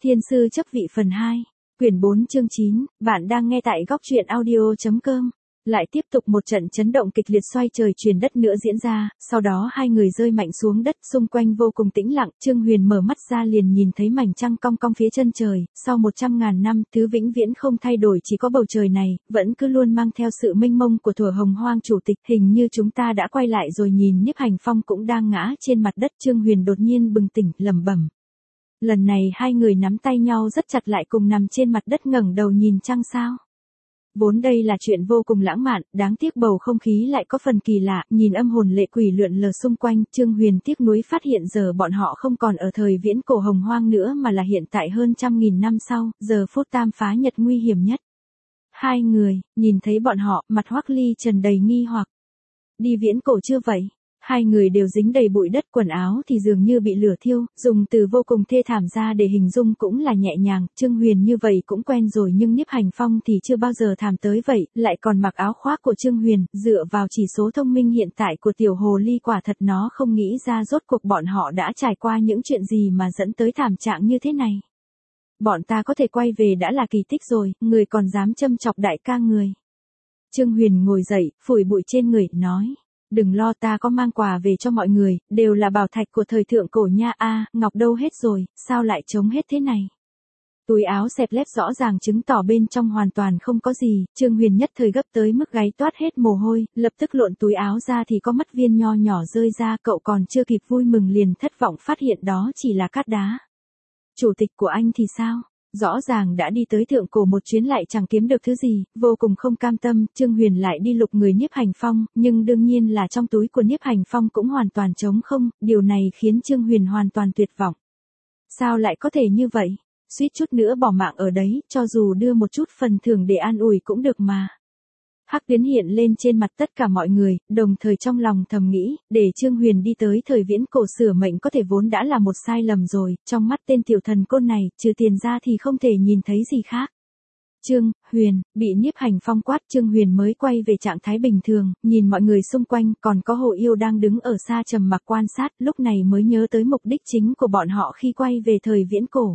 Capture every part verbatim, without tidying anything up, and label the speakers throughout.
Speaker 1: Thiên sư chấp vị phần hai, quyển bốn chương chín, bạn đang nghe tại góc truyện audio chấm com. Lại tiếp tục một trận chấn động kịch liệt xoay trời truyền đất nữa diễn ra, sau đó hai người rơi mạnh xuống đất, xung quanh vô cùng tĩnh lặng, Trương Huyền mở mắt ra liền nhìn thấy mảnh trăng cong cong phía chân trời, sau một trăm ngàn năm, thứ vĩnh viễn không thay đổi chỉ có bầu trời này, vẫn cứ luôn mang theo sự mênh mông của thuở hồng hoang chủ tịch, hình như chúng ta đã quay lại rồi. Nhìn Nhiếp Hành Phong cũng đang ngã trên mặt đất, Trương Huyền đột nhiên bừng tỉnh, lẩm bẩm. Lần này hai người nắm tay nhau rất chặt lại cùng nằm trên mặt đất ngẩng đầu nhìn trăng sao. Vốn đây là chuyện vô cùng lãng mạn, đáng tiếc bầu không khí lại có phần kỳ lạ, nhìn âm hồn lệ quỷ lượn lờ xung quanh, Trương Huyền tiếc nuối phát hiện giờ bọn họ không còn ở thời viễn cổ hồng hoang nữa mà là hiện tại hơn trăm nghìn năm sau, giờ phút tam phá nhật nguy hiểm nhất. Hai người, nhìn thấy bọn họ, mặt Hoắc Ly Trần đầy nghi hoặc. Đi viễn cổ chưa vậy? Hai người đều dính đầy bụi đất, quần áo thì dường như bị lửa thiêu, dùng từ vô cùng thê thảm ra để hình dung cũng là nhẹ nhàng, Trương Huyền như vậy cũng quen rồi nhưng Nhiếp Hành Phong thì chưa bao giờ thảm tới vậy, lại còn mặc áo khoác của Trương Huyền, dựa vào chỉ số thông minh hiện tại của tiểu hồ ly quả thật nó không nghĩ ra rốt cuộc bọn họ đã trải qua những chuyện gì mà dẫn tới thảm trạng như thế này. Bọn ta có thể quay về đã là kỳ tích rồi, người còn dám châm chọc đại ca người. Trương Huyền ngồi dậy, phủi bụi trên người, nói. Đừng lo, ta có mang quà về cho mọi người, đều là bảo thạch của thời thượng cổ nha. A, ngọc đâu hết rồi, sao lại trống hết thế này? Túi áo xẹp lép rõ ràng chứng tỏ bên trong hoàn toàn không có gì, Trương Huyền nhất thời gấp tới mức gáy toát hết mồ hôi, lập tức lộn túi áo ra thì có mắt viên nho nhỏ rơi ra, cậu còn chưa kịp vui mừng liền thất vọng phát hiện đó chỉ là cát đá. Chủ tịch của anh thì sao? Rõ ràng đã đi tới thượng cổ một chuyến lại chẳng kiếm được thứ gì, vô cùng không cam tâm, Trương Huyền lại đi lục người Nhiếp Hành Phong, nhưng đương nhiên là trong túi của Nhiếp Hành Phong cũng hoàn toàn trống không, điều này khiến Trương Huyền hoàn toàn tuyệt vọng. Sao lại có thể như vậy? Suýt chút nữa bỏ mạng ở đấy, cho dù đưa một chút phần thưởng để an ủi cũng được mà. Hắc tuyến hiện lên trên mặt tất cả mọi người, đồng thời trong lòng thầm nghĩ, để Trương Huyền đi tới thời viễn cổ sửa mệnh có thể vốn đã là một sai lầm rồi, trong mắt tên tiểu thần côn này, trừ tiền ra thì không thể nhìn thấy gì khác. Trương Huyền, bị Nhiếp Hành Phong quát, Trương Huyền mới quay về trạng thái bình thường, nhìn mọi người xung quanh, còn có Hồ Yêu đang đứng ở xa trầm mặc quan sát, lúc này mới nhớ tới mục đích chính của bọn họ khi quay về thời viễn cổ.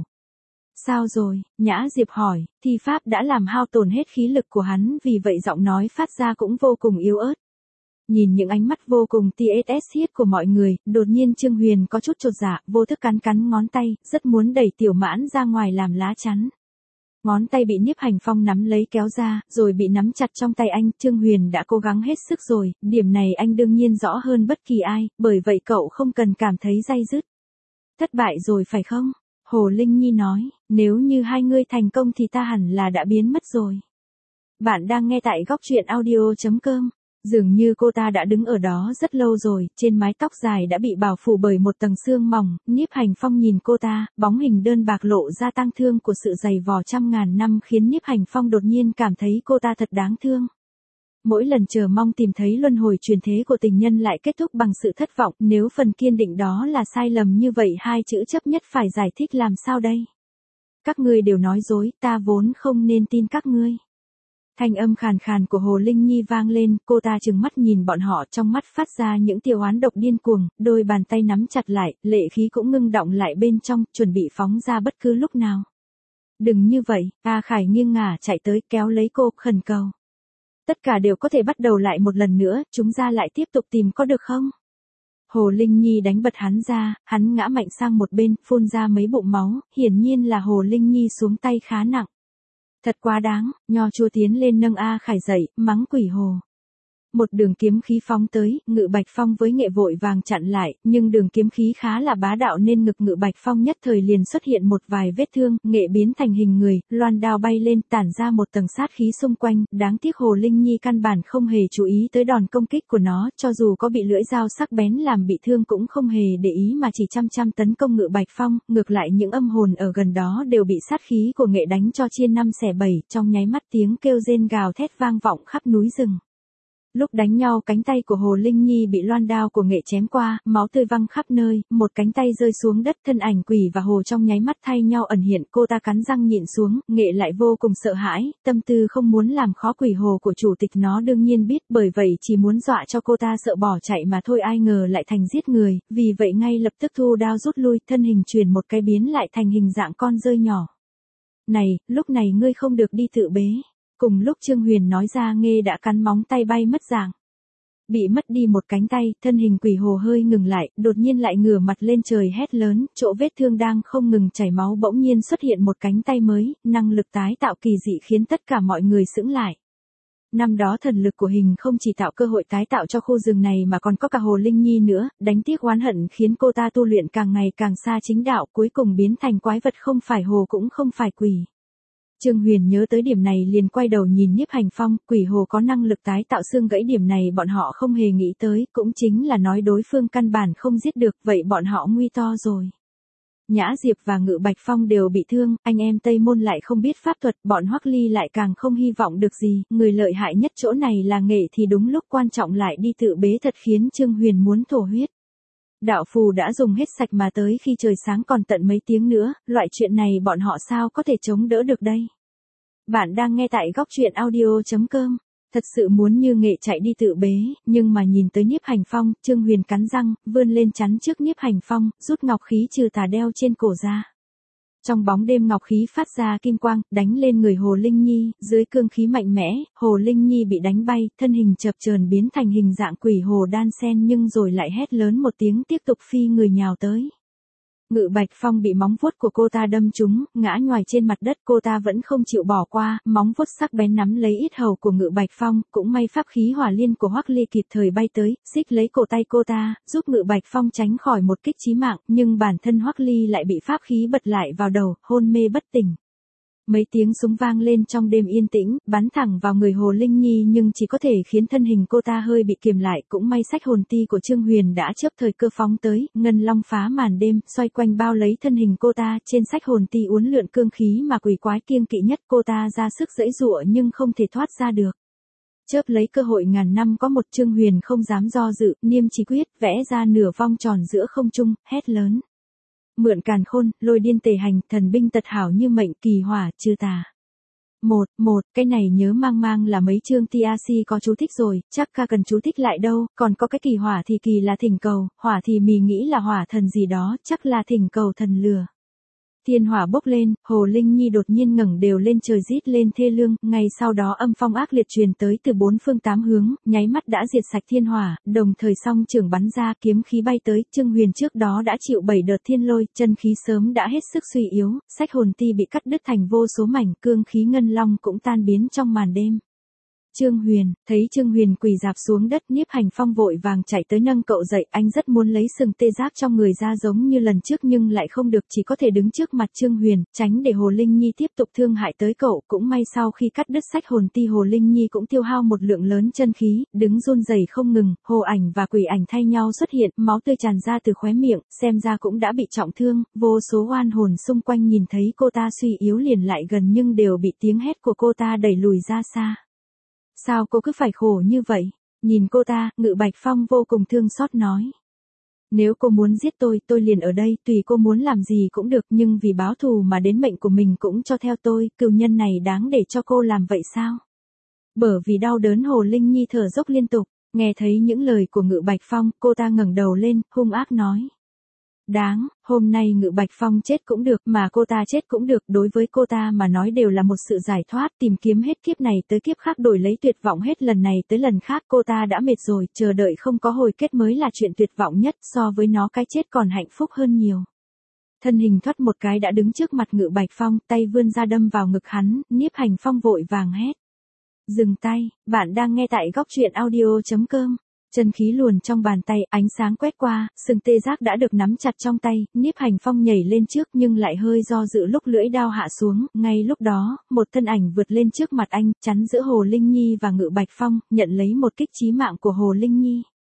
Speaker 1: Sao rồi? Nhã Diệp hỏi, thi pháp đã làm hao tổn hết khí lực của hắn, vì vậy giọng nói phát ra cũng vô cùng yếu ớt. Nhìn những ánh mắt vô cùng tê ét hít của mọi người, đột nhiên Trương Huyền có chút chột dạ, vô thức cắn cắn ngón tay, rất muốn đẩy Tiểu Mãn ra ngoài làm lá chắn. Ngón tay bị Nhiếp Hành Phong nắm lấy kéo ra, rồi bị nắm chặt trong tay anh, Trương Huyền đã cố gắng hết sức rồi, điểm này anh đương nhiên rõ hơn bất kỳ ai, bởi vậy cậu không cần cảm thấy day dứt. Thất bại rồi phải không? Hồ Linh Nhi nói, nếu như hai ngươi thành công thì ta hẳn là đã biến mất rồi. Bạn đang nghe tại góc truyện audio chấm com. Dường như cô ta đã đứng ở đó rất lâu rồi, trên mái tóc dài đã bị bao phủ bởi một tầng sương mỏng, Nhiếp Hành Phong nhìn cô ta, bóng hình đơn bạc lộ ra tang thương của sự dày vò trăm ngàn năm khiến Nhiếp Hành Phong đột nhiên cảm thấy cô ta thật đáng thương. Mỗi lần chờ mong tìm thấy luân hồi truyền thế của tình nhân lại kết thúc bằng sự thất vọng, nếu phần kiên định đó là sai lầm như vậy hai chữ chấp nhất phải giải thích làm sao đây? Các ngươi đều nói dối, ta vốn không nên tin các ngươi. Thanh âm khàn khàn của Hồ Linh Nhi vang lên, cô ta trừng mắt nhìn bọn họ, trong mắt phát ra những tia oán độc điên cuồng, đôi bàn tay nắm chặt lại, lệ khí cũng ngưng đọng lại bên trong, chuẩn bị phóng ra bất cứ lúc nào. Đừng như vậy, A Khải nghiêng ngả chạy tới kéo lấy cô, khẩn cầu. Tất cả đều có thể bắt đầu lại một lần nữa, chúng ta lại tiếp tục tìm có được không? Hồ Linh Nhi đánh bật hắn ra, hắn ngã mạnh sang một bên, phun ra mấy bụng máu, hiển nhiên là Hồ Linh Nhi xuống tay khá nặng. Thật quá đáng, Nho Chua tiến lên nâng A Khải dậy, mắng quỷ hồ. Một đường kiếm khí phóng tới, Ngự Bạch Phong với Nghệ vội vàng chặn lại, nhưng đường kiếm khí khá là bá đạo nên ngực Ngự Bạch Phong nhất thời liền xuất hiện một vài vết thương, Nghệ biến thành hình người, loan đao bay lên tản ra một tầng sát khí xung quanh, đáng tiếc Hồ Linh Nhi căn bản không hề chú ý tới đòn công kích của nó, cho dù có bị lưỡi dao sắc bén làm bị thương cũng không hề để ý mà chỉ chăm chăm tấn công Ngự Bạch Phong, ngược lại những âm hồn ở gần đó đều bị sát khí của Nghệ đánh cho chia năm xẻ bảy, trong nháy mắt tiếng kêu rên gào thét vang vọng khắp núi rừng. Lúc đánh nhau cánh tay của Hồ Linh Nhi bị loan đao của Nghệ chém qua, máu tươi văng khắp nơi, một cánh tay rơi xuống đất, thân ảnh Quỷ và Hồ trong nháy mắt thay nhau ẩn hiện, cô ta cắn răng nhịn xuống, Nghệ lại vô cùng sợ hãi, tâm tư không muốn làm khó Quỷ Hồ của chủ tịch nó đương nhiên biết, bởi vậy chỉ muốn dọa cho cô ta sợ bỏ chạy mà thôi, ai ngờ lại thành giết người, vì vậy ngay lập tức thu đao rút lui, thân hình chuyển một cái biến lại thành hình dạng con rơi nhỏ. Này, lúc này ngươi không được đi tự bế. Cùng lúc Trương Huyền nói ra Nghê đã cắn móng tay bay mất dạng. Bị mất đi một cánh tay, thân hình Quỷ Hồ hơi ngừng lại, đột nhiên lại ngửa mặt lên trời hét lớn, chỗ vết thương đang không ngừng chảy máu bỗng nhiên xuất hiện một cánh tay mới, năng lực tái tạo kỳ dị khiến tất cả mọi người sững lại. Năm đó thần lực của Hình không chỉ tạo cơ hội tái tạo cho khu rừng này mà còn có cả Hồ Linh Nhi nữa, đánh tiếc oán hận khiến cô ta tu luyện càng ngày càng xa chính đạo, cuối cùng biến thành quái vật, không phải hồ cũng không phải quỷ. Trương Huyền nhớ tới điểm này liền quay đầu nhìn Nhiếp Hành Phong, Quỷ Hồ có năng lực tái tạo xương gãy, điểm này bọn họ không hề nghĩ tới, cũng chính là nói đối phương căn bản không giết được, vậy bọn họ nguy to rồi. Nhã Diệp và Ngự Bạch Phong đều bị thương, anh em Tây Môn lại không biết pháp thuật, bọn Hoắc Ly lại càng không hy vọng được gì, người lợi hại nhất chỗ này là Nghệ thì đúng lúc quan trọng lại đi tự bế, thật khiến Trương Huyền muốn thổ huyết. Đạo phù đã dùng hết sạch mà tới khi trời sáng còn tận mấy tiếng nữa, loại chuyện này bọn họ sao có thể chống đỡ được đây. Bạn đang nghe tại góc truyện audio chấm com. Thật sự muốn như Nghệ chạy đi tự bế, nhưng mà nhìn tới Nhiếp Hành Phong, Trương Huyền cắn răng, vươn lên chắn trước Nhiếp Hành Phong, rút ngọc khí trừ tà đeo trên cổ ra. Trong bóng đêm ngọc khí phát ra kim quang, đánh lên người Hồ Linh Nhi, dưới cương khí mạnh mẽ, Hồ Linh Nhi bị đánh bay, thân hình chập chờn biến thành hình dạng quỷ hồ đan sen nhưng rồi lại hét lớn một tiếng tiếp tục phi người nhào tới. Ngự Bạch Phong bị móng vuốt của cô ta đâm trúng, ngã nhoài trên mặt đất, cô ta vẫn không chịu bỏ qua, móng vuốt sắc bén nắm lấy yết hầu của Ngự Bạch Phong, cũng may pháp khí hỏa liên của Hoắc Ly kịp thời bay tới, xích lấy cổ tay cô ta, giúp Ngự Bạch Phong tránh khỏi một kích chí mạng, nhưng bản thân Hoắc Ly lại bị pháp khí bật lại vào đầu, hôn mê bất tỉnh. Mấy tiếng súng vang lên trong đêm yên tĩnh, bắn thẳng vào người Hồ Linh Nhi nhưng chỉ có thể khiến thân hình cô ta hơi bị kiềm lại, cũng may sách hồn ti của Trương Huyền đã chớp thời cơ phóng tới, ngân long phá màn đêm, xoay quanh bao lấy thân hình cô ta, trên sách hồn ti uốn lượn cương khí mà quỷ quái kiêng kỵ nhất, cô ta ra sức giãy giụa nhưng không thể thoát ra được. Chớp lấy cơ hội ngàn năm có một, Trương Huyền không dám do dự, niêm chỉ quyết, vẽ ra nửa vong tròn giữa không trung, hét lớn. Mượn càn khôn, lôi điên tề hành, thần binh tật hảo như mệnh, kỳ hỏa, trừ tà. Một, một, cái này nhớ mang mang là mấy chương tê a xê có chú thích rồi, chắc ca cần chú thích lại đâu, còn có cái kỳ hỏa thì kỳ là thỉnh cầu, hỏa thì mì nghĩ là hỏa thần gì đó, chắc là thỉnh cầu thần lừa. Thiên hỏa bốc lên, Hồ Linh Nhi đột nhiên ngẩng đều lên trời rít lên thê lương, ngay sau đó âm phong ác liệt truyền tới từ bốn phương tám hướng, nháy mắt đã diệt sạch thiên hỏa, đồng thời song trường bắn ra, kiếm khí bay tới, Trương Huyền trước đó đã chịu bảy đợt thiên lôi, chân khí sớm đã hết sức suy yếu, sách hồn ti bị cắt đứt thành vô số mảnh, cương khí ngân long cũng tan biến trong màn đêm. Trương Huyền, thấy Trương Huyền quỳ dạp xuống đất, Nhiếp Hành Phong vội vàng chạy tới nâng cậu dậy, anh rất muốn lấy sừng tê giác trong người ra giống như lần trước nhưng lại không được, chỉ có thể đứng trước mặt Trương Huyền, tránh để Hồ Linh Nhi tiếp tục thương hại tới cậu, cũng may sau khi cắt đứt sách hồn ti Hồ Linh Nhi cũng tiêu hao một lượng lớn chân khí, đứng run rẩy không ngừng, hồ ảnh và quỷ ảnh thay nhau xuất hiện, máu tươi tràn ra từ khóe miệng, xem ra cũng đã bị trọng thương, vô số oan hồn xung quanh nhìn thấy cô ta suy yếu liền lại gần nhưng đều bị tiếng hét của cô ta đẩy lùi ra xa. Sao cô cứ phải khổ như vậy? Nhìn cô ta, Ngự Bạch Phong vô cùng thương xót nói. Nếu cô muốn giết tôi, tôi liền ở đây, tùy cô muốn làm gì cũng được, nhưng vì báo thù mà đến mệnh của mình cũng cho theo tôi, cừu nhân này đáng để cho cô làm vậy sao? Bởi vì đau đớn Hồ Linh Nhi thở dốc liên tục, nghe thấy những lời của Ngự Bạch Phong, cô ta ngẩng đầu lên, hung ác nói. Đáng, hôm nay Ngự Bạch Phong chết cũng được, mà cô ta chết cũng được, đối với cô ta mà nói đều là một sự giải thoát, tìm kiếm hết kiếp này tới kiếp khác đổi lấy tuyệt vọng hết lần này tới lần khác, cô ta đã mệt rồi, chờ đợi không có hồi kết mới là chuyện tuyệt vọng nhất, so với nó cái chết còn hạnh phúc hơn nhiều. Thân hình thoát một cái đã đứng trước mặt Ngự Bạch Phong, tay vươn ra đâm vào ngực hắn, Nhiếp Hành Phong vội vàng hét. Dừng tay, bạn đang nghe tại góc truyện audio chấm com. Chân khí luồn trong bàn tay, ánh sáng quét qua, sừng tê giác đã được nắm chặt trong tay, Nhiếp Hành Phong nhảy lên trước nhưng lại hơi do dự lúc lưỡi đao hạ xuống, ngay lúc đó, một thân ảnh vượt lên trước mặt anh, chắn giữa Hồ Linh Nhi và Ngự Bạch Phong, nhận lấy một kích chí mạng của Hồ Linh Nhi.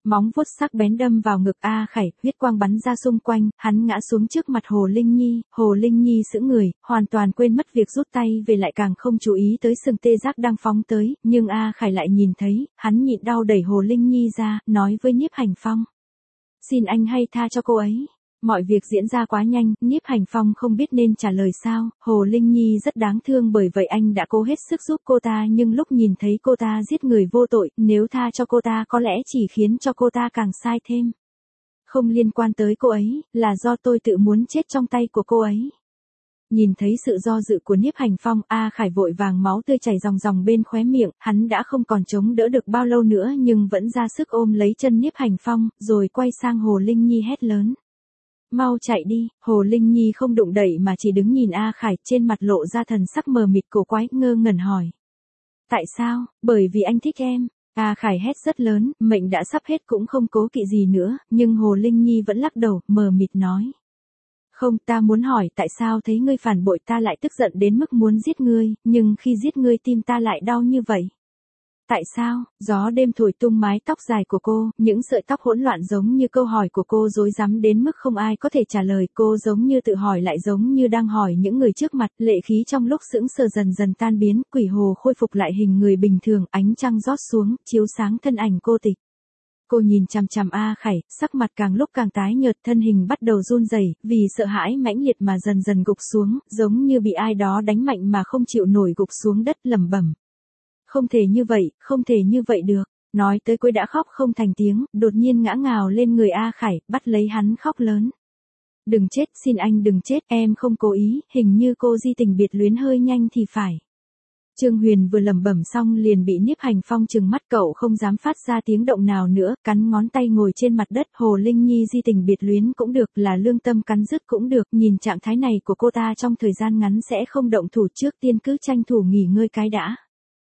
Speaker 1: Móng vuốt sắc bén đâm vào ngực A Khải, huyết quang bắn ra xung quanh, hắn ngã xuống trước mặt Hồ Linh Nhi, Hồ Linh Nhi sững người, hoàn toàn quên mất việc rút tay về lại càng không chú ý tới sừng tê giác đang phóng tới, nhưng A Khải lại nhìn thấy, hắn nhịn đau đẩy Hồ Linh Nhi ra, nói với Nhiếp Hành Phong. Xin anh hay tha cho cô ấy. Mọi việc diễn ra quá nhanh, Nhiếp Hành Phong không biết nên trả lời sao, Hồ Linh Nhi rất đáng thương bởi vậy anh đã cố hết sức giúp cô ta nhưng lúc nhìn thấy cô ta giết người vô tội, nếu tha cho cô ta có lẽ chỉ khiến cho cô ta càng sai thêm. Không liên quan tới cô ấy, là do tôi tự muốn chết trong tay của cô ấy. Nhìn thấy sự do dự của Nhiếp Hành Phong, A Khải vội vàng máu tươi chảy ròng ròng bên khóe miệng, hắn đã không còn chống đỡ được bao lâu nữa nhưng vẫn ra sức ôm lấy chân Nhiếp Hành Phong, rồi quay sang Hồ Linh Nhi hét lớn. Mau chạy đi, Hồ Linh Nhi không đụng đậy mà chỉ đứng nhìn A Khải, trên mặt lộ ra thần sắc mờ mịt cổ quái, ngơ ngẩn hỏi. Tại sao? Bởi vì anh thích em. A Khải hét rất lớn, mệnh đã sắp hết cũng không cố kỵ gì nữa, nhưng Hồ Linh Nhi vẫn lắc đầu, mờ mịt nói. Không, ta muốn hỏi tại sao thấy ngươi phản bội ta lại tức giận đến mức muốn giết ngươi, nhưng khi giết ngươi tim ta lại đau như vậy. Tại sao? Gió đêm thổi tung mái tóc dài của cô, những sợi tóc hỗn loạn giống như câu hỏi của cô rối rắm đến mức không ai có thể trả lời, cô giống như tự hỏi lại giống như đang hỏi những người trước mặt, lệ khí trong lúc sững sờ dần dần tan biến, quỷ hồ khôi phục lại hình người bình thường, ánh trăng rót xuống, chiếu sáng thân ảnh cô tịch. Cô nhìn chằm chằm A Khải, sắc mặt càng lúc càng tái nhợt, thân hình bắt đầu run rẩy, vì sợ hãi mãnh liệt mà dần dần gục xuống, giống như bị ai đó đánh mạnh mà không chịu nổi gục xuống đất, lẩm bẩm. Không thể như vậy, không thể như vậy được. Nói tới cuối đã khóc không thành tiếng, đột nhiên ngã ngào lên người A Khải, bắt lấy hắn khóc lớn. Đừng chết, xin anh đừng chết, em không cố ý, hình như cô di tình biệt luyến hơi nhanh thì phải. Trương Huyền vừa lẩm bẩm xong liền bị Nhiếp Hành Phong trừng mắt, cậu không dám phát ra tiếng động nào nữa, cắn ngón tay ngồi trên mặt đất. Hồ Linh Nhi di tình biệt luyến cũng được, là lương tâm cắn rứt cũng được, nhìn trạng thái này của cô ta trong thời gian ngắn sẽ không động thủ, trước tiên cứ tranh thủ nghỉ ngơi cái đã.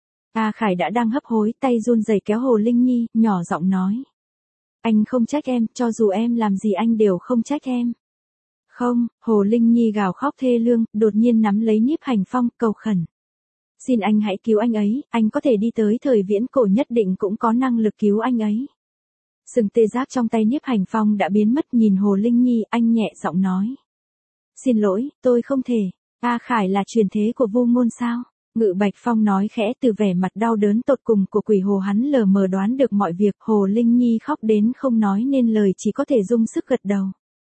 Speaker 1: A Khải đã đang hấp hối, tay run rẩy kéo Hồ Linh Nhi, nhỏ giọng nói. Anh không trách em, cho dù em làm gì anh đều không trách em. Không, Hồ Linh Nhi gào khóc thê lương, đột nhiên nắm lấy Nhiếp Hành Phong, cầu khẩn. Xin anh hãy cứu anh ấy, anh có thể đi tới thời viễn cổ nhất định cũng có năng lực cứu anh ấy. Sừng tê giác trong tay Nhiếp Hành Phong đã biến mất, nhìn Hồ Linh Nhi, anh nhẹ giọng nói. Xin lỗi, tôi không thể. A Khải là truyền thế của Vu Ngôn sao? Ngự Bạch Phong nói khẽ, từ vẻ mặt đau đớn tột cùng của quỷ hồ hắn lờ mờ đoán được mọi việc. Hồ Linh Nhi khóc đến không nói nên lời, chỉ có thể dùng sức gật đầu.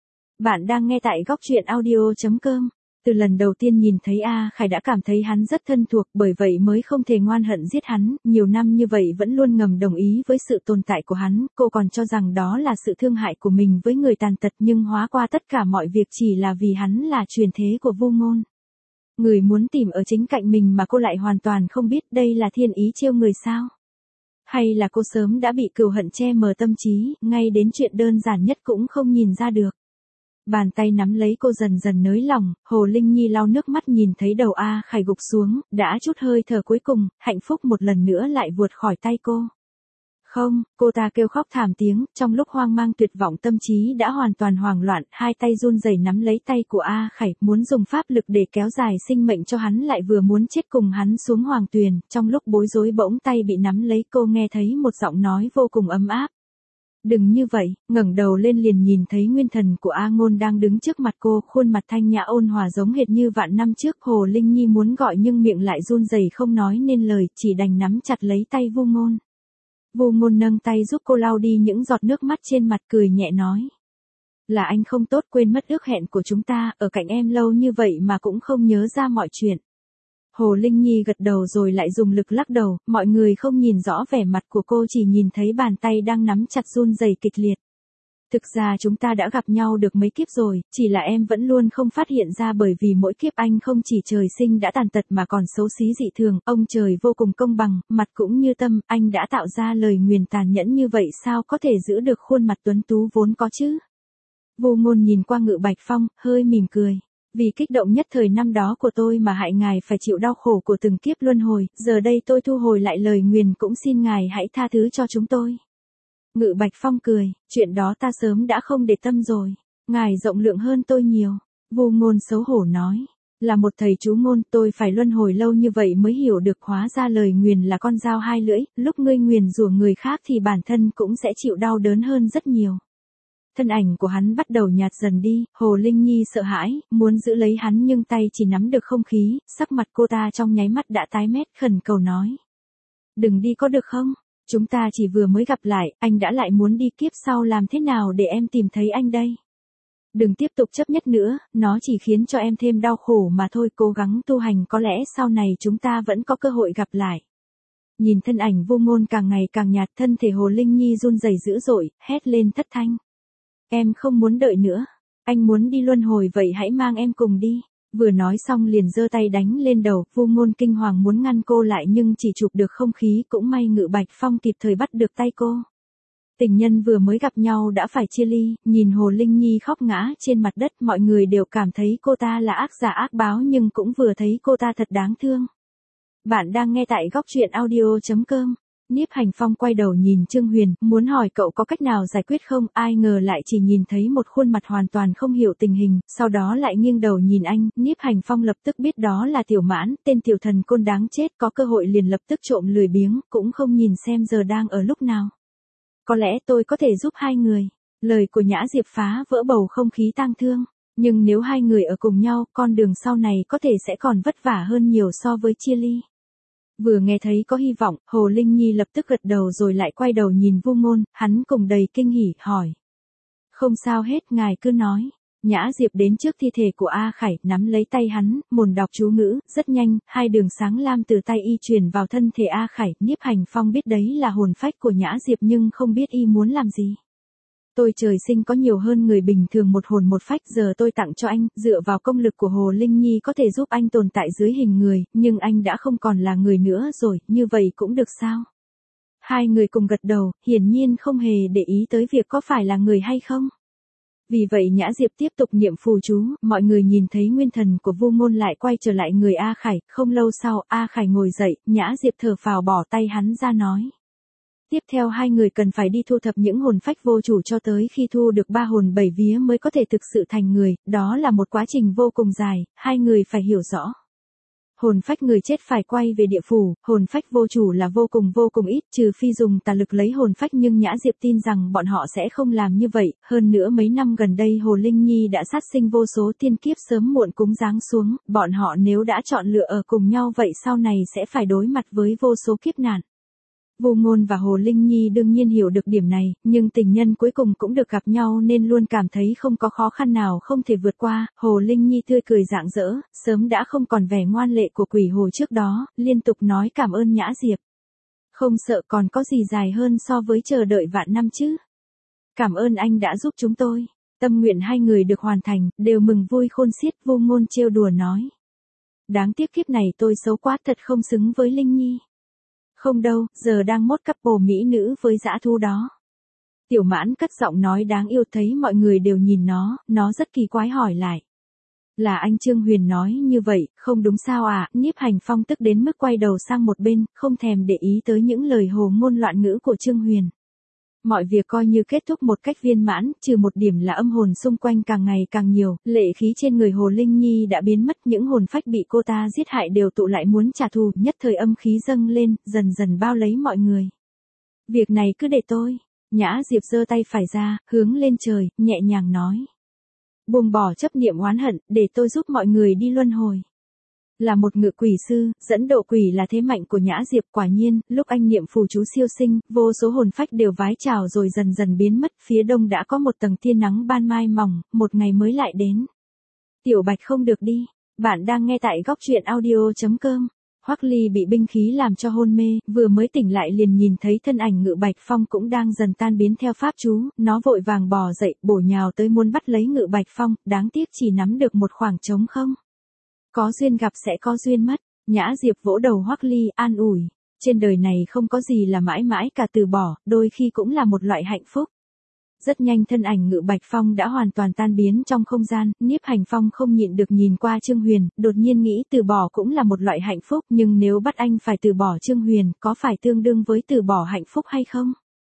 Speaker 1: Bạn đang nghe tại góc truyện audio chấm com. Từ lần đầu tiên nhìn thấy A Khải đã cảm thấy hắn rất thân thuộc, bởi vậy mới không thể ngoan hận giết hắn, nhiều năm như vậy vẫn luôn ngầm đồng ý với sự tồn tại của hắn, cô còn cho rằng đó là sự thương hại của mình với người tàn tật, nhưng hóa qua tất cả mọi việc chỉ là vì hắn là truyền thế của Vu Ngôn. Người muốn tìm ở chính cạnh mình mà cô lại hoàn toàn không biết, đây là thiên ý trêu người sao? Hay là cô sớm đã bị cừu hận che mờ tâm trí, ngay đến chuyện đơn giản nhất cũng không nhìn ra được? Bàn tay nắm lấy cô dần dần nới lỏng, Hồ Linh Nhi lau nước mắt nhìn thấy đầu A Khải gục xuống, đã chút hơi thở cuối cùng, hạnh phúc một lần nữa lại vụt khỏi tay cô. Không, cô ta kêu khóc thảm tiếng, trong lúc hoang mang tuyệt vọng tâm trí đã hoàn toàn hoảng loạn, hai tay run rẩy nắm lấy tay của A Khải, muốn dùng pháp lực để kéo dài sinh mệnh cho hắn, lại vừa muốn chết cùng hắn xuống hoàng tuyền, trong lúc bối rối bỗng tay bị nắm lấy, cô nghe thấy một giọng nói vô cùng ấm áp. Đừng như vậy, ngẩng đầu lên liền nhìn thấy nguyên thần của A Ngôn đang đứng trước mặt cô, khuôn mặt thanh nhã ôn hòa giống hệt như vạn năm trước. Hồ Linh Nhi muốn gọi nhưng miệng lại run rẩy không nói nên lời, chỉ đành nắm chặt lấy tay Vu Ngôn. Vu Ngôn nâng tay giúp cô lau đi những giọt nước mắt trên mặt, cười nhẹ nói. Là anh không tốt, quên mất ước hẹn của chúng ta, ở cạnh em lâu như vậy mà cũng không nhớ ra mọi chuyện. Hồ Linh Nhi gật đầu rồi lại dùng lực lắc đầu, mọi người không nhìn rõ vẻ mặt của cô, chỉ nhìn thấy bàn tay đang nắm chặt run rẩy kịch liệt. Thực ra chúng ta đã gặp nhau được mấy kiếp rồi, chỉ là em vẫn luôn không phát hiện ra, bởi vì mỗi kiếp anh không chỉ trời sinh đã tàn tật mà còn xấu xí dị thường, ông trời vô cùng công bằng, mặt cũng như tâm, anh đã tạo ra lời nguyền tàn nhẫn như vậy sao có thể giữ được khuôn mặt tuấn tú vốn có chứ? Vu Ngôn nhìn qua Ngự Bạch Phong, hơi mỉm cười. Vì kích động nhất thời năm đó của tôi mà hại ngài phải chịu đau khổ của từng kiếp luân hồi, giờ đây tôi thu hồi lại lời nguyền, cũng xin ngài hãy tha thứ cho chúng tôi. Ngự Bạch Phong cười, chuyện đó ta sớm đã không để tâm rồi, ngài rộng lượng hơn tôi nhiều. Vu Ngôn xấu hổ nói, Là một thầy chú ngôn, tôi phải luân hồi lâu như vậy mới hiểu được hóa ra lời nguyền là con dao hai lưỡi, lúc ngươi nguyền rủa người khác thì bản thân cũng sẽ chịu đau đớn hơn rất nhiều. Thân ảnh của hắn bắt đầu nhạt dần đi, Hồ Linh Nhi sợ hãi, muốn giữ lấy hắn nhưng tay chỉ nắm được không khí, sắc mặt cô ta trong nháy mắt đã tái mét khẩn cầu nói. Đừng đi có được không? Chúng ta chỉ vừa mới gặp lại, anh đã lại muốn đi, kiếp sau làm thế nào để em tìm thấy anh đây? Đừng tiếp tục chấp nhất nữa, nó chỉ khiến cho em thêm đau khổ mà thôi, cố gắng tu hành có lẽ sau này chúng ta vẫn có cơ hội gặp lại. Nhìn thân ảnh Vô Ngôn càng ngày càng nhạt, thân thể Hồ Linh Nhi run rẩy dữ dội, hét lên thất thanh. Em không muốn đợi nữa, anh muốn đi luân hồi vậy hãy mang em cùng đi. Vừa nói xong liền giơ tay đánh lên đầu, Vô Ngôn kinh hoàng muốn ngăn cô lại nhưng chỉ chụp được không khí, cũng may Ngự Bạch Phong kịp thời bắt được tay cô. Tình nhân vừa mới gặp nhau đã phải chia ly, nhìn Hồ Linh Nhi khóc ngã trên mặt đất, mọi người đều cảm thấy cô ta là ác giả ác báo nhưng cũng vừa thấy cô ta thật đáng thương. Bạn đang nghe tại góc truyện audio chấm com. Nhiếp Hành Phong quay đầu nhìn Trương Huyền, muốn hỏi cậu có cách nào giải quyết không, ai ngờ lại chỉ nhìn thấy một khuôn mặt hoàn toàn không hiểu tình hình, sau đó lại nghiêng đầu nhìn anh, Nhiếp Hành Phong lập tức biết đó là Tiểu Mãn, tên tiểu thần côn đáng chết, có cơ hội liền lập tức trộm lười biếng, cũng không nhìn xem giờ đang ở lúc nào. Có lẽ tôi có thể giúp hai người. Lời của Nhã Diệp phá vỡ bầu không khí tang thương, nhưng nếu hai người ở cùng nhau, con đường sau này có thể sẽ còn vất vả hơn nhiều so với chia ly. Vừa nghe thấy có hy vọng, Hồ Linh Nhi lập tức gật đầu rồi lại quay đầu nhìn Vô Ngôn, hắn cùng đầy kinh hỉ, hỏi. Không sao hết, ngài cứ nói. Nhã Diệp đến trước thi thể của A Khải, nắm lấy tay hắn, mồm đọc chú ngữ, rất nhanh, hai đường sáng lam từ tay y truyền vào thân thể A Khải, Nhiếp Hành Phong biết đấy là hồn phách của Nhã Diệp nhưng không biết y muốn làm gì. Tôi trời sinh có nhiều hơn người bình thường một hồn một phách, giờ tôi tặng cho anh, dựa vào công lực của Hồ Linh Nhi có thể giúp anh tồn tại dưới hình người, nhưng anh đã không còn là người nữa rồi, như vậy cũng được sao? Hai người cùng gật đầu, hiển nhiên không hề để ý tới việc có phải là người hay không. Vì vậy Nhã Diệp tiếp tục niệm phù chú, mọi người nhìn thấy nguyên thần của Vô Ngôn lại quay trở lại người A Khải, không lâu sau, A Khải ngồi dậy, Nhã Diệp thở phào bỏ tay hắn ra nói. Tiếp theo hai người cần phải đi thu thập những hồn phách vô chủ cho tới khi thu được ba hồn bảy vía mới có thể thực sự thành người, đó là một quá trình vô cùng dài, hai người phải hiểu rõ. Hồn phách người chết phải quay về địa phủ, hồn phách vô chủ là vô cùng vô cùng ít, trừ phi dùng tà lực lấy hồn phách, nhưng Nhã Diệp tin rằng bọn họ sẽ không làm như vậy, hơn nữa mấy năm gần đây Hồ Linh Nhi đã sát sinh vô số tiên kiếp sớm muộn cũng giáng xuống, bọn họ nếu đã chọn lựa ở cùng nhau vậy sau này sẽ phải đối mặt với vô số kiếp nạn. Vô Ngôn và Hồ Linh Nhi đương nhiên hiểu được điểm này, nhưng tình nhân cuối cùng cũng được gặp nhau nên luôn cảm thấy không có khó khăn nào không thể vượt qua. Hồ Linh Nhi tươi cười rạng rỡ, sớm đã không còn vẻ ngoan lệ của quỷ hồ trước đó, liên tục nói cảm ơn Nhã Diệp. Không sợ, còn có gì dài hơn so với chờ đợi vạn năm chứ. Cảm ơn anh đã giúp chúng tôi. Tâm nguyện hai người được hoàn thành, đều mừng vui khôn xiết. Vô Ngôn trêu đùa nói. Đáng tiếc kiếp này tôi xấu quá, thật không xứng với Linh Nhi. Không đâu, giờ đang mốt couple mỹ nữ với dã thú đó. Tiểu Mãn cất giọng nói đáng yêu, thấy mọi người đều nhìn nó, nó rất kỳ quái hỏi lại. Là anh Trương Huyền nói như vậy, không đúng sao à? Nhiếp Hành Phong tức đến mức quay đầu sang một bên, không thèm để ý tới những lời hồ ngôn loạn ngữ của Trương Huyền. Mọi việc coi như kết thúc một cách viên mãn, trừ một điểm là âm hồn xung quanh càng ngày càng nhiều, lệ khí trên người Hồ Linh Nhi đã biến mất, những hồn phách bị cô ta giết hại đều tụ lại muốn trả thù, nhất thời âm khí dâng lên, dần dần bao lấy mọi người. Việc này cứ để tôi. Nhã Diệp giơ tay phải ra, hướng lên trời, nhẹ nhàng nói. Buông bỏ chấp niệm oán hận, để tôi giúp mọi người đi luân hồi. Là một ngự quỷ sư, dẫn độ quỷ là thế mạnh của Nhã Diệp, quả nhiên, lúc anh niệm phù chú siêu sinh, vô số hồn phách đều vái chào rồi dần dần biến mất, phía đông đã có một tầng tia nắng ban mai mỏng, một ngày mới lại đến. Tiểu Bạch không được đi, bạn đang nghe tại góc truyện audio chấm com. Hoắc Ly bị binh khí làm cho hôn mê, vừa mới tỉnh lại liền nhìn thấy thân ảnh Ngự Bạch Phong cũng đang dần tan biến theo pháp chú, nó vội vàng bò dậy, bổ nhào tới muốn bắt lấy Ngự Bạch Phong, đáng tiếc chỉ nắm được một khoảng trống không. Có duyên gặp sẽ có duyên mất, Nhã Diệp vỗ đầu Hoắc Ly, an ủi. Trên đời này không có gì là mãi mãi cả, từ bỏ, đôi khi cũng là một loại hạnh phúc. Rất nhanh thân ảnh Ngự Bạch Phong đã hoàn toàn tan biến trong không gian, Nhiếp Hành Phong không nhịn được nhìn qua Trương Huyền, đột nhiên nghĩ từ bỏ cũng là một loại hạnh phúc, nhưng nếu bắt anh phải từ bỏ Trương Huyền, có phải tương đương với từ bỏ hạnh phúc hay không?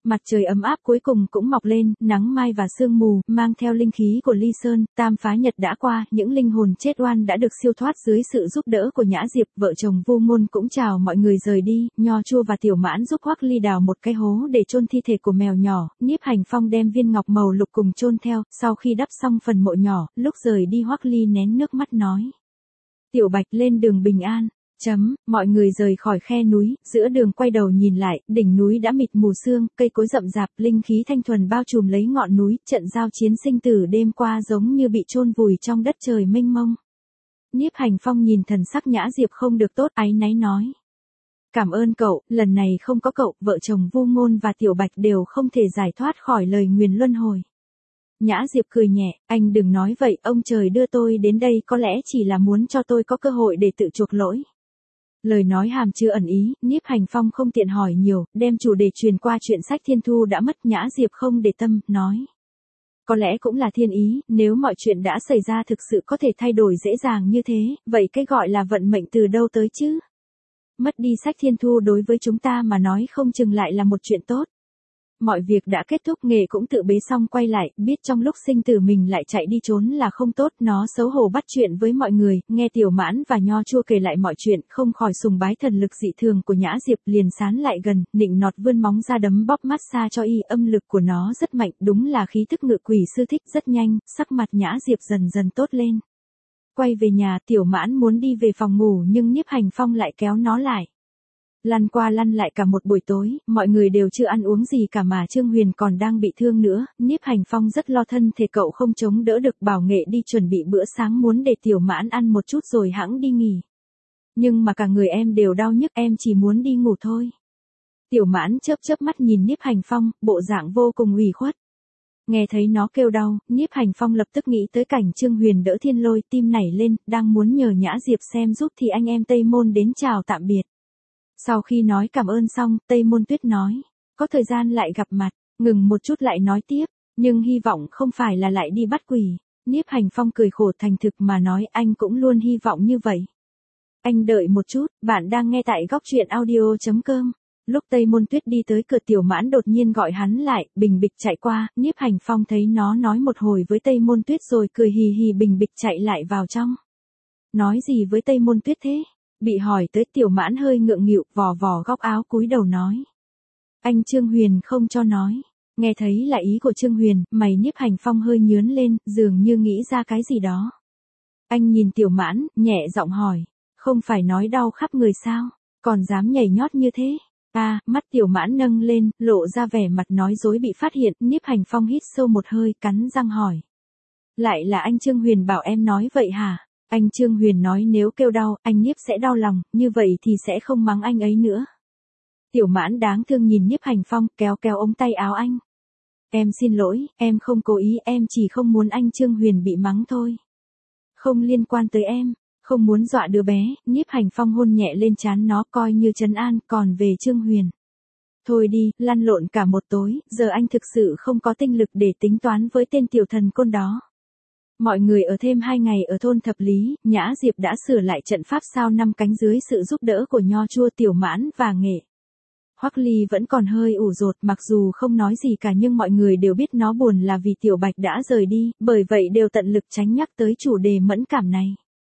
Speaker 1: Mặt trời ấm áp cuối cùng cũng mọc lên, nắng mai và sương mù, mang theo linh khí của Ly Sơn, tam phá nhật đã qua, những linh hồn chết oan đã được siêu thoát dưới sự giúp đỡ của Nhã Diệp, vợ chồng Vu Ngôn cũng chào mọi người rời đi, Nho Chua và Tiểu Mãn giúp Hoắc Ly đào một cái hố để chôn thi thể của mèo nhỏ, Nhiếp Hành Phong đem viên ngọc màu lục cùng chôn theo, sau khi đắp xong phần mộ nhỏ, lúc rời đi Hoắc Ly nén nước mắt nói: "Tiểu Bạch lên đường bình an." Chấm, mọi người rời khỏi khe núi, giữa đường quay đầu nhìn lại, đỉnh núi đã mịt mù sương, cây cối rậm rạp, linh khí thanh thuần bao trùm lấy ngọn núi, trận giao chiến sinh tử đêm qua giống như bị chôn vùi trong đất trời mênh mông. Nhiếp Hành Phong nhìn thần sắc Nhã Diệp không được tốt, áy náy nói: "Cảm ơn cậu, lần này không có cậu, vợ chồng Vu Ngôn và Tiểu Bạch đều không thể giải thoát khỏi lời nguyền luân hồi." Nhã Diệp cười nhẹ: "Anh đừng nói vậy, ông trời đưa tôi đến đây có lẽ chỉ là muốn cho tôi có cơ hội để tự chuộc lỗi." Lời nói hàm chứa ẩn ý, Nhiếp Hành Phong không tiện hỏi nhiều, đem chủ đề truyền qua chuyện sách Thiên Thu đã mất. Nhã Diệp không để tâm, nói: "Có lẽ cũng là thiên ý, nếu mọi chuyện đã xảy ra thực sự có thể thay đổi dễ dàng như thế, vậy cái gọi là vận mệnh từ đâu tới chứ? Mất đi sách Thiên Thu đối với chúng ta mà nói không chừng lại là một chuyện tốt." Mọi việc đã kết thúc, nghề cũng tự bế xong quay lại, biết trong lúc sinh tử mình lại chạy đi trốn là không tốt, nó xấu hổ bắt chuyện với mọi người, nghe Tiểu Mãn và Nho Chua kể lại mọi chuyện, không khỏi sùng bái thần lực dị thường của Nhã Diệp, liền sán lại gần, nịnh nọt vươn móng ra đấm bóp massage cho y, âm lực của nó rất mạnh, đúng là khí thức ngự quỷ sư thích. Rất nhanh, sắc mặt Nhã Diệp dần dần tốt lên. Quay về nhà, Tiểu Mãn muốn đi về phòng ngủ nhưng Nhiếp Hành Phong lại kéo nó lại. Lăn qua lăn lại cả một buổi tối, mọi người đều chưa ăn uống gì cả mà Trương Huyền còn đang bị thương nữa, Nhiếp Hành Phong rất lo thân thể cậu không chống đỡ được, bảo Nghệ đi chuẩn bị bữa sáng muốn để Tiểu Mãn ăn một chút rồi hẵng đi nghỉ. Nhưng mà cả người em đều đau nhức, em chỉ muốn đi ngủ thôi. Tiểu Mãn chớp chớp mắt nhìn Nhiếp Hành Phong, bộ dạng vô cùng ủy khuất. Nghe thấy nó kêu đau, Nhiếp Hành Phong lập tức nghĩ tới cảnh Trương Huyền đỡ Thiên Lôi, tim nảy lên, đang muốn nhờ Nhã Diệp xem giúp thì anh em Tây Môn đến chào tạm biệt. Sau khi nói cảm ơn xong, Tây Môn Tuyết nói: "Có thời gian lại gặp mặt." Ngừng một chút lại nói tiếp: "Nhưng hy vọng không phải là lại đi bắt quỷ." Nhiếp Hành Phong cười khổ thành thực mà nói: "Anh cũng luôn hy vọng như vậy." Anh đợi một chút, bạn đang nghe tại góc truyện audio chấm com. Lúc Tây Môn Tuyết đi tới cửa, Tiểu Mãn đột nhiên gọi hắn lại, bình bịch chạy qua, Nhiếp Hành Phong thấy nó nói một hồi với Tây Môn Tuyết rồi cười hì hì bình bịch chạy lại vào trong. Nói gì với Tây Môn Tuyết thế? Bị hỏi tới, Tiểu Mãn hơi ngượng nghịu, vò vò góc áo cúi đầu nói: "Anh Trương Huyền không cho nói." Nghe thấy là ý của Trương Huyền, mày Nhiếp Hành Phong hơi nhướng lên, dường như nghĩ ra cái gì đó. Anh nhìn Tiểu Mãn, nhẹ giọng hỏi: "Không phải nói đau khắp người sao? Còn dám nhảy nhót như thế?" À, mắt Tiểu Mãn nâng lên, lộ ra vẻ mặt nói dối bị phát hiện, Nhiếp Hành Phong hít sâu một hơi, cắn răng hỏi: "Lại là anh Trương Huyền bảo em nói vậy hả?" Anh Trương Huyền nói nếu kêu đau, anh Nhiếp sẽ đau lòng, như vậy thì sẽ không mắng anh ấy nữa. Tiểu Mãn đáng thương nhìn Nhiếp Hành Phong, kéo kéo ống tay áo anh. "Em xin lỗi, em không cố ý, em chỉ không muốn anh Trương Huyền bị mắng thôi. Không liên quan tới em." Không muốn dọa đứa bé, Nhiếp Hành Phong hôn nhẹ lên trán nó coi như trấn an, còn về Trương Huyền: "Thôi đi, lăn lộn cả một tối, giờ anh thực sự không có tinh lực để tính toán với tên tiểu thần côn đó." Mọi người ở thêm hai ngày ở thôn Thập Lý, Nhã Diệp đã sửa lại trận pháp sao năm cánh dưới sự giúp đỡ của Nho Chua, Tiểu Mãn và Nghệ. Hoắc Ly vẫn còn hơi ủ rột, mặc dù không nói gì cả nhưng mọi người đều biết nó buồn là vì Tiểu Bạch đã rời đi, bởi vậy đều tận lực tránh nhắc tới chủ đề mẫn cảm này.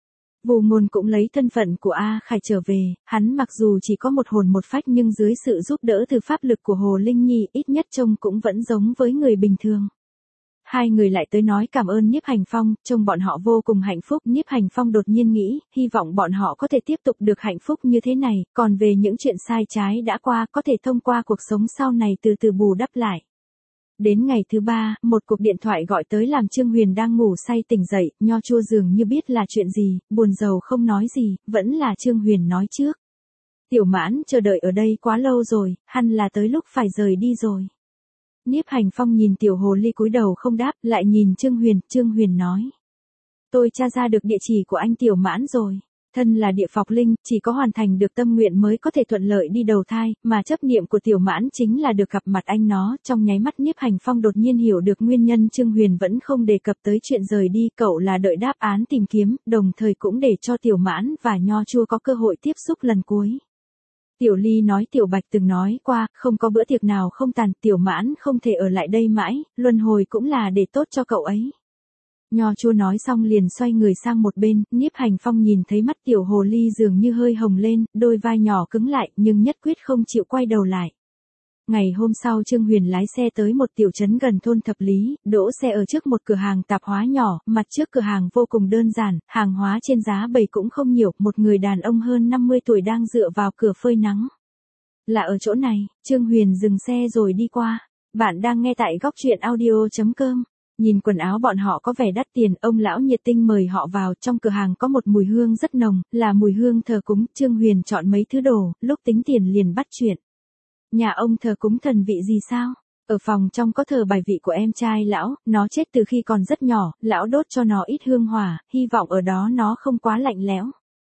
Speaker 1: Vu Ngôn cũng lấy thân phận của A Khải trở về, hắn mặc dù chỉ có một hồn một phách nhưng dưới sự giúp đỡ từ pháp lực của Hồ Linh Nhi, ít nhất trông cũng vẫn giống với người bình thường. Hai người lại tới nói cảm ơn Nhiếp Hành Phong, trông bọn họ vô cùng hạnh phúc. Nhiếp Hành Phong đột nhiên nghĩ, hy vọng bọn họ có thể tiếp tục được hạnh phúc như thế này, còn về những chuyện sai trái đã qua có thể thông qua cuộc sống sau này từ từ bù đắp lại. Đến ngày thứ ba, một cuộc điện thoại gọi tới làm Trương Huyền đang ngủ say tỉnh dậy, Nho Chua dường như biết là chuyện gì, buồn rầu không nói gì, vẫn là Trương Huyền nói trước. "Tiểu Mãn chờ đợi ở đây quá lâu rồi, hẳn là tới lúc phải rời đi rồi." Nhiếp Hành Phong nhìn tiểu hồ ly cúi đầu không đáp, lại nhìn Trương Huyền, Trương Huyền nói: "Tôi tra ra được địa chỉ của anh Tiểu Mãn rồi. Thân là địa phọc linh, chỉ có hoàn thành được tâm nguyện mới có thể thuận lợi đi đầu thai, mà chấp niệm của Tiểu Mãn chính là được gặp mặt anh nó." Trong nháy mắt Nhiếp Hành Phong đột nhiên hiểu được nguyên nhân Trương Huyền vẫn không đề cập tới chuyện rời đi, cậu là đợi đáp án tìm kiếm, đồng thời cũng để cho Tiểu Mãn và Nho Chua có cơ hội tiếp xúc lần cuối. Tiểu Ly nói Tiểu Bạch từng nói qua, không có bữa tiệc nào không tàn, Tiểu Mãn không thể ở lại đây mãi, luân hồi cũng là để tốt cho cậu ấy. Nho Chua nói xong liền xoay người sang một bên, Nhiếp Hành Phong nhìn thấy mắt Tiểu Hồ Ly dường như hơi hồng lên, đôi vai nhỏ cứng lại nhưng nhất quyết không chịu quay đầu lại. Ngày hôm sau Trương Huyền lái xe tới một tiểu trấn gần thôn Thập Lý, đỗ xe ở trước một cửa hàng tạp hóa nhỏ, mặt trước cửa hàng vô cùng đơn giản, hàng hóa trên giá bày cũng không nhiều, một người đàn ông hơn năm mươi tuổi đang dựa vào cửa phơi nắng. Là ở chỗ này, Trương Huyền dừng xe rồi đi qua. Bạn đang nghe tại góc truyện audio chấm com. Nhìn quần áo bọn họ có vẻ đắt tiền, ông lão nhiệt tình mời họ vào, trong cửa hàng có một mùi hương rất nồng, là mùi hương thờ cúng, Trương Huyền chọn mấy thứ đồ, lúc tính tiền liền bắt chuyện. Nhà ông thờ cúng thần vị gì sao? Ở phòng trong có thờ bài vị của em trai lão, nó chết từ khi còn rất nhỏ, lão đốt cho nó ít hương hỏa, hy vọng ở đó nó không quá lạnh lẽo.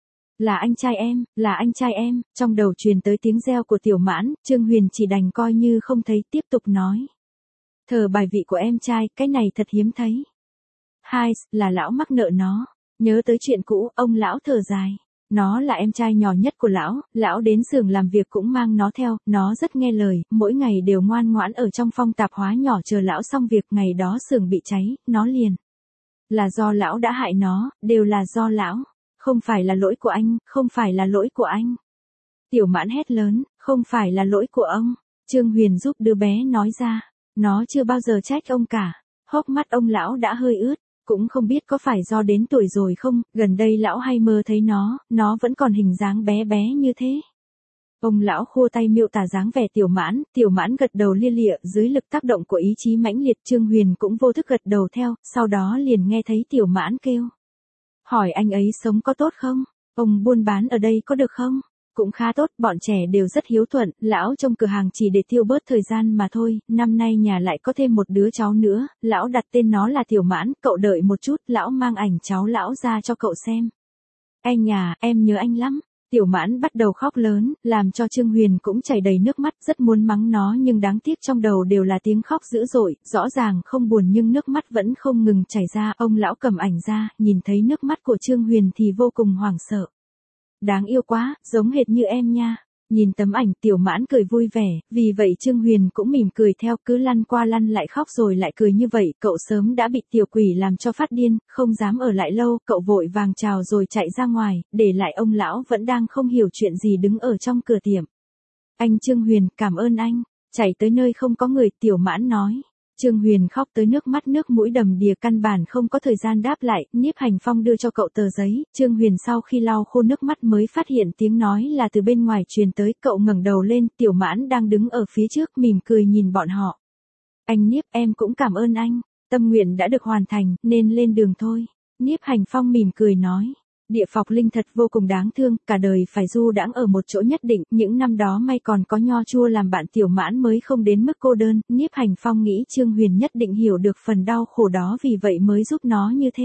Speaker 1: Là anh trai em, là anh trai em, trong đầu truyền tới tiếng reo của Tiểu Mãn, Trương Huyền chỉ đành coi như không thấy, tiếp tục nói. Thờ bài vị của em trai, cái này thật hiếm thấy. Hai, là lão mắc nợ nó. Nhớ tới chuyện cũ, ông lão thở dài. Nó là em trai nhỏ nhất của lão, lão đến xưởng làm việc cũng mang nó theo, nó rất nghe lời, mỗi ngày đều ngoan ngoãn ở trong phong tạp hóa nhỏ chờ lão xong việc, ngày đó xưởng bị cháy, nó liền. Là do lão đã hại nó, đều là do lão. Không phải là lỗi của anh, không phải là lỗi của anh. Tiểu Mãn hét lớn, không phải là lỗi của ông. Trương Huyền giúp đứa bé nói ra, nó chưa bao giờ trách ông cả. Hốc mắt ông lão đã hơi ướt, cũng không biết có phải do đến tuổi rồi không, gần đây lão hay mơ thấy nó, nó vẫn còn hình dáng bé bé như thế. Ông lão khua tay miêu tả dáng vẻ Tiểu Mãn, Tiểu Mãn gật đầu lia lịa, dưới lực tác động của ý chí mãnh liệt, Trương Huyền cũng vô thức gật đầu theo, sau đó liền nghe thấy Tiểu Mãn kêu. Hỏi anh ấy sống có tốt không? Ông buôn bán ở đây có được không? Cũng khá tốt, bọn trẻ đều rất hiếu thuận, lão trong cửa hàng chỉ để tiêu bớt thời gian mà thôi, năm nay nhà lại có thêm một đứa cháu nữa, lão đặt tên nó là Tiểu Mãn, cậu đợi một chút, lão mang ảnh cháu lão ra cho cậu xem. Anh nhà, em nhớ anh lắm. Tiểu Mãn bắt đầu khóc lớn, làm cho Trương Huyền cũng chảy đầy nước mắt, rất muốn mắng nó nhưng đáng tiếc trong đầu đều là tiếng khóc dữ dội, rõ ràng không buồn nhưng nước mắt vẫn không ngừng chảy ra. Ông lão cầm ảnh ra, nhìn thấy nước mắt của Trương Huyền thì vô cùng hoảng sợ. Đáng yêu quá, giống hệt như em nha. Nhìn tấm ảnh Tiểu Mãn cười vui vẻ, vì vậy Trương Huyền cũng mỉm cười theo, cứ lăn qua lăn lại khóc rồi lại cười như vậy, cậu sớm đã bị tiểu quỷ làm cho phát điên, không dám ở lại lâu, cậu vội vàng chào rồi chạy ra ngoài, để lại ông lão vẫn đang không hiểu chuyện gì đứng ở trong cửa tiệm. Anh Trương Huyền, cảm ơn anh. Chạy tới nơi không có người, Tiểu Mãn nói. Trương Huyền khóc tới nước mắt nước mũi đầm đìa, căn bản không có thời gian đáp lại, Nhiếp Hành Phong đưa cho cậu tờ giấy, Trương Huyền sau khi lau khô nước mắt mới phát hiện tiếng nói là từ bên ngoài truyền tới, cậu ngẩng đầu lên, Tiểu Mãn đang đứng ở phía trước mỉm cười nhìn bọn họ. Anh Nhiếp, em cũng cảm ơn anh, tâm nguyện đã được hoàn thành, nên lên đường thôi. Nhiếp Hành Phong mỉm cười nói. Địa Phọc Linh thật vô cùng đáng thương, cả đời phải du đãng ở một chỗ nhất định, những năm đó may còn có Nho Chua làm bạn Tiểu Mãn mới không đến mức cô đơn, Nhiếp Hành Phong nghĩ Trương Huyền nhất định hiểu được phần đau khổ đó vì vậy mới giúp nó như thế.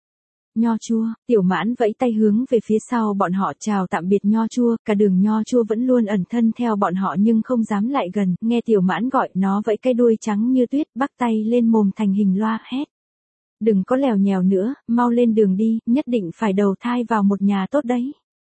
Speaker 1: Nho Chua, Tiểu Mãn vẫy tay hướng về phía sau bọn họ chào tạm biệt Nho Chua, cả đường Nho Chua vẫn luôn ẩn thân theo bọn họ nhưng không dám lại gần, nghe Tiểu Mãn gọi nó vẫy cái đuôi trắng như tuyết, bắt tay lên mồm thành hình loa, hét. Đừng có lèo nhèo nữa, mau lên đường đi, nhất định phải đầu thai vào một nhà tốt đấy.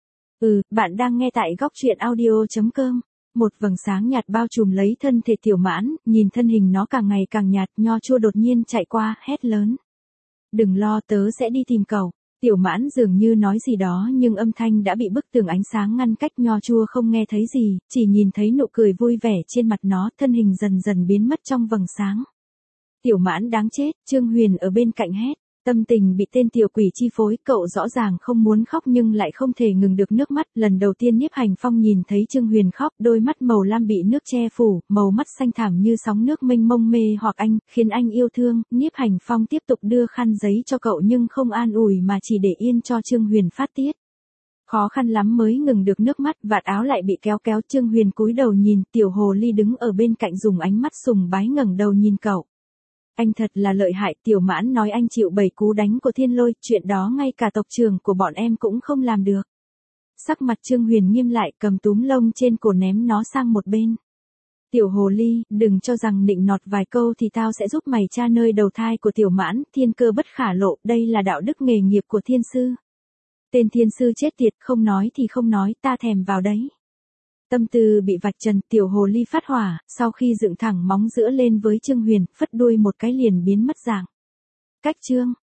Speaker 1: Ừ, bạn đang nghe tại góc truyện audio chấm com. Một vầng sáng nhạt bao trùm lấy thân thể Tiểu Mãn, nhìn thân hình nó càng ngày càng nhạt, Nho Chua đột nhiên chạy qua, hét lớn. Đừng lo, tớ sẽ đi tìm cậu. Tiểu Mãn dường như nói gì đó nhưng âm thanh đã bị bức tường ánh sáng ngăn cách, Nho Chua không nghe thấy gì, chỉ nhìn thấy nụ cười vui vẻ trên mặt nó, thân hình dần dần biến mất trong vầng sáng. Tiểu Mãn đáng chết, Trương Huyền ở bên cạnh hét, tâm tình bị tên tiểu quỷ chi phối, cậu rõ ràng không muốn khóc nhưng lại không thể ngừng được nước mắt, lần đầu tiên Nhiếp Hành Phong nhìn thấy Trương Huyền khóc, đôi mắt màu lam bị nước che phủ, màu mắt xanh thẳm như sóng nước mênh mông mê hoặc anh, khiến anh yêu thương, Nhiếp Hành Phong tiếp tục đưa khăn giấy cho cậu nhưng không an ủi mà chỉ để yên cho Trương Huyền phát tiết. Khó khăn lắm mới ngừng được nước mắt, vạt áo lại bị kéo kéo, Trương Huyền cúi đầu nhìn, Tiểu Hồ Ly đứng ở bên cạnh dùng ánh mắt sùng bái ngẩng đầu nhìn cậu. Anh thật là lợi hại, Tiểu Mãn nói anh chịu bảy cú đánh của thiên lôi, chuyện đó ngay cả tộc trưởng của bọn em cũng không làm được. Sắc mặt Trương Huyền nghiêm lại, cầm túm lông trên cổ ném nó sang một bên. Tiểu Hồ Ly, đừng cho rằng nịnh nọt vài câu thì tao sẽ giúp mày tra nơi đầu thai của Tiểu Mãn, thiên cơ bất khả lộ, đây là đạo đức nghề nghiệp của thiên sư. Tên thiên sư chết tiệt, không nói thì không nói, ta thèm vào đấy. Tâm tư bị vạch trần, tiểu hồ ly phát hỏa, sau khi dựng thẳng móng giữa lên với Trương Huyền, phất đuôi một cái liền biến mất dạng. Cách chương